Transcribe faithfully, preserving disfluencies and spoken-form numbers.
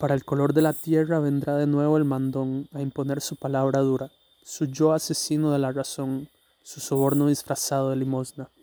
Para el color de la tierra vendrá de nuevo el mandón a imponer su palabra dura, su yo asesino de la razón, su soborno disfrazado de limosna.